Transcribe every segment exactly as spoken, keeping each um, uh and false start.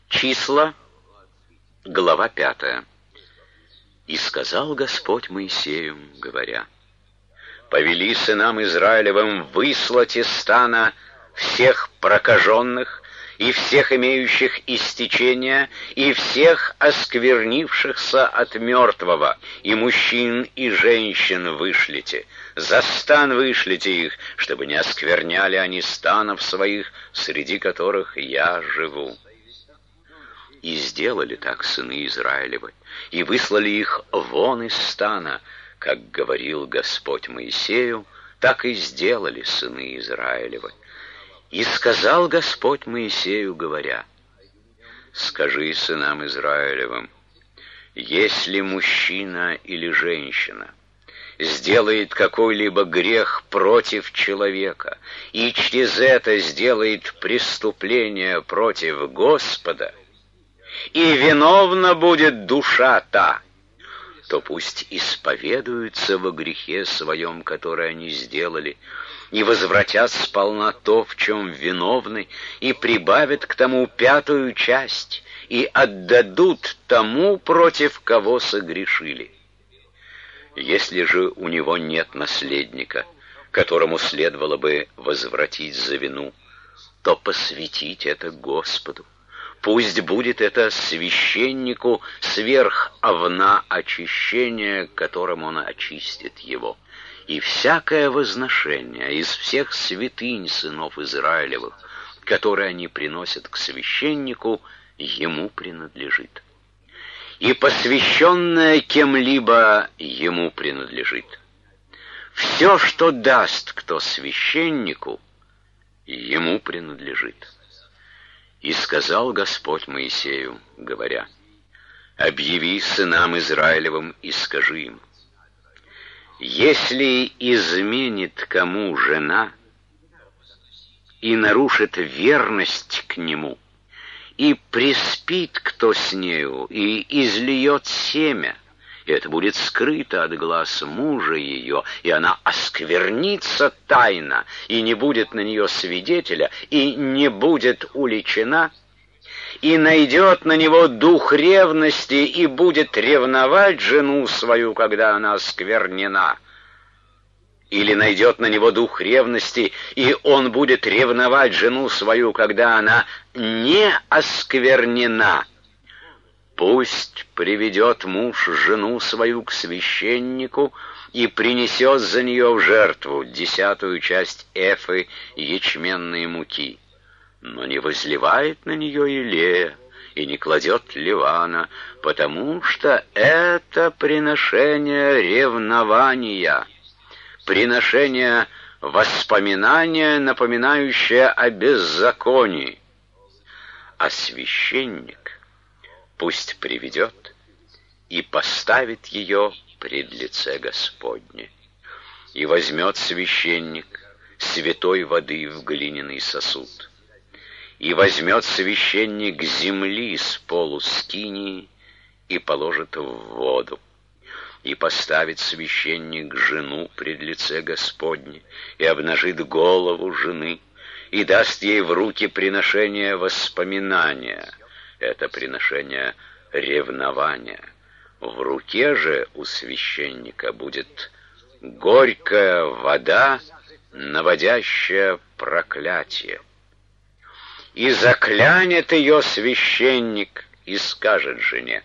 Числа, глава пятая. «И сказал Господь Моисею, говоря: повели сынам Израилевым выслать из стана всех прокаженных и всех имеющих истечения, и всех осквернившихся от мертвого, и мужчин, и женщин вышлите. За стан вышлите их, чтобы не оскверняли они станов своих, среди которых я живу». И сделали так сыны Израилевы, и выслали их вон из стана, как говорил Господь Моисею, так и сделали сыны Израилевы. И сказал Господь Моисею, говоря: скажи сынам Израилевым: если мужчина или женщина сделает какой-либо грех против человека и через это сделает преступление против Господа, и виновна будет душа та, то пусть исповедуются во грехе своем, который они сделали, и возвратят сполна то, в чем виновны, и прибавят к тому пятую часть, и отдадут тому, против кого согрешили. Если же у него нет наследника, которому следовало бы возвратить за вину, то посвятить это Господу. Пусть будет это священнику сверх овна очищения, которым он очистит его. И всякое возношение из всех святынь сынов Израилевых, которые они приносят к священнику, ему принадлежит. И посвященное кем-либо ему принадлежит. Все, что даст кто священнику, ему принадлежит. И сказал Господь Моисею, говоря: объяви сынам Израилевым и скажи им: если изменит кому жена и нарушит верность к нему, и приспит кто с нею, и излиет семя, и это будет скрыто от глаз мужа ее, и она осквернится тайно, и не будет на нее свидетеля, и не будет уличена, и найдет на него дух ревности, и будет ревновать жену свою, когда она осквернена, или найдет на него дух ревности, и он будет ревновать жену свою, когда она не осквернена, пусть приведет муж жену свою к священнику и принесет за нее в жертву десятую часть эфы ячменной муки, но не возливает на нее илея и не кладет ливана, потому что это приношение ревнования, приношение воспоминания, напоминающее о беззаконии. А священник пусть приведет и поставит ее пред лице Господне. И возьмет священник святой воды в глиняный сосуд, и возьмет священник земли с полу скинии и положит в воду, и поставит священник жену пред лице Господне, и обнажит голову жены, и даст ей в руки приношение воспоминания, это приношение ревнования. В руке же у священника будет горькая вода, наводящая проклятие. И заклянет ее священник и скажет жене: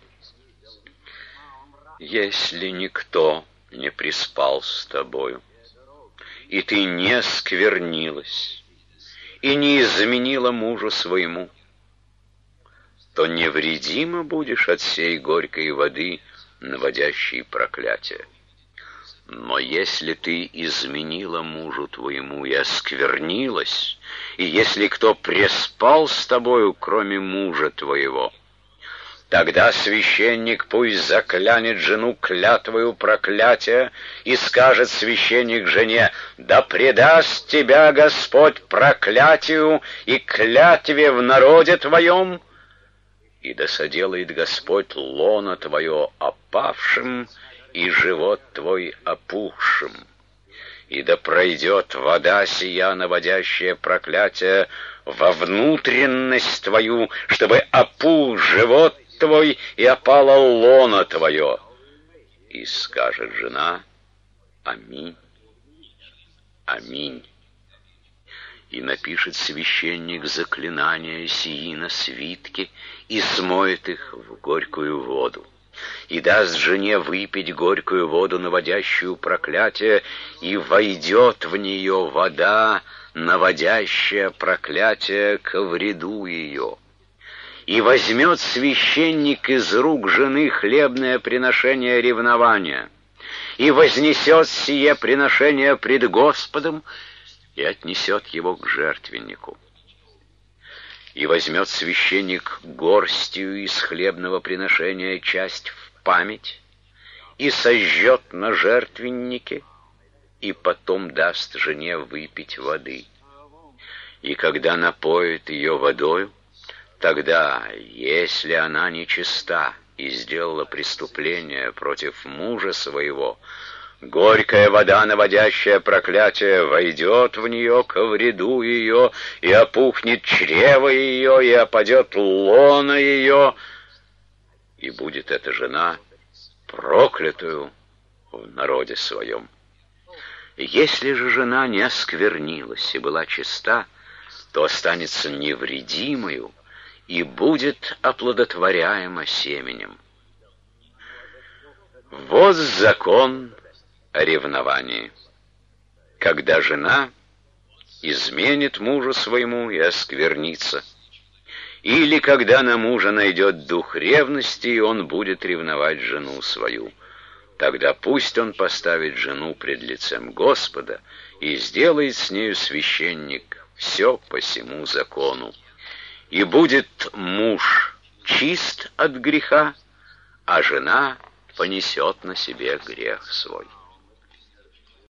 если никто не приспал с тобою, и ты не сквернилась, и не изменила мужу своему, то невредимо будешь от сей горькой воды, наводящей проклятие. Но если ты изменила мужу твоему и осквернилась, и если кто преспал с тобою, кроме мужа твоего, тогда священник пусть заклянет жену клятвою проклятия, и скажет священник жене: да предаст тебя Господь проклятию и клятве в народе твоем, и да соделает Господь лоно твое опавшим и живот твой опухшим, и да пройдет вода сия, наводящая проклятие, во внутренность твою, чтобы опул живот твой и опало лоно твое. И скажет жена: аминь, аминь. И напишет священник заклинания сии на свитке и смоет их в горькую воду. И даст жене выпить горькую воду, наводящую проклятие, и войдет в нее вода, наводящая проклятие ко вреду ее. И возьмет священник из рук жены хлебное приношение ревнования, и вознесет сие приношение пред Господом, и отнесет его к жертвеннику. И возьмет священник горстью из хлебного приношения часть в память, и сожжет на жертвеннике, и потом даст жене выпить воды. И когда напоит ее водою, тогда, если она нечиста и сделала преступление против мужа своего, горькая вода, наводящая проклятие, войдет в нее ко вреду ее, и опухнет чрево ее, и опадет лоно ее, и будет эта жена проклятую в народе своем. Если же жена не осквернилась и была чиста, то останется невредимою и будет оплодотворяема семенем. Вот закон о ревновании. Когда жена изменит мужу своему и осквернится, или когда на мужа найдет дух ревности, и он будет ревновать жену свою, тогда пусть он поставит жену пред лицем Господа и сделает с нею священник все по сему закону. И будет муж чист от греха, а жена понесет на себе грех свой.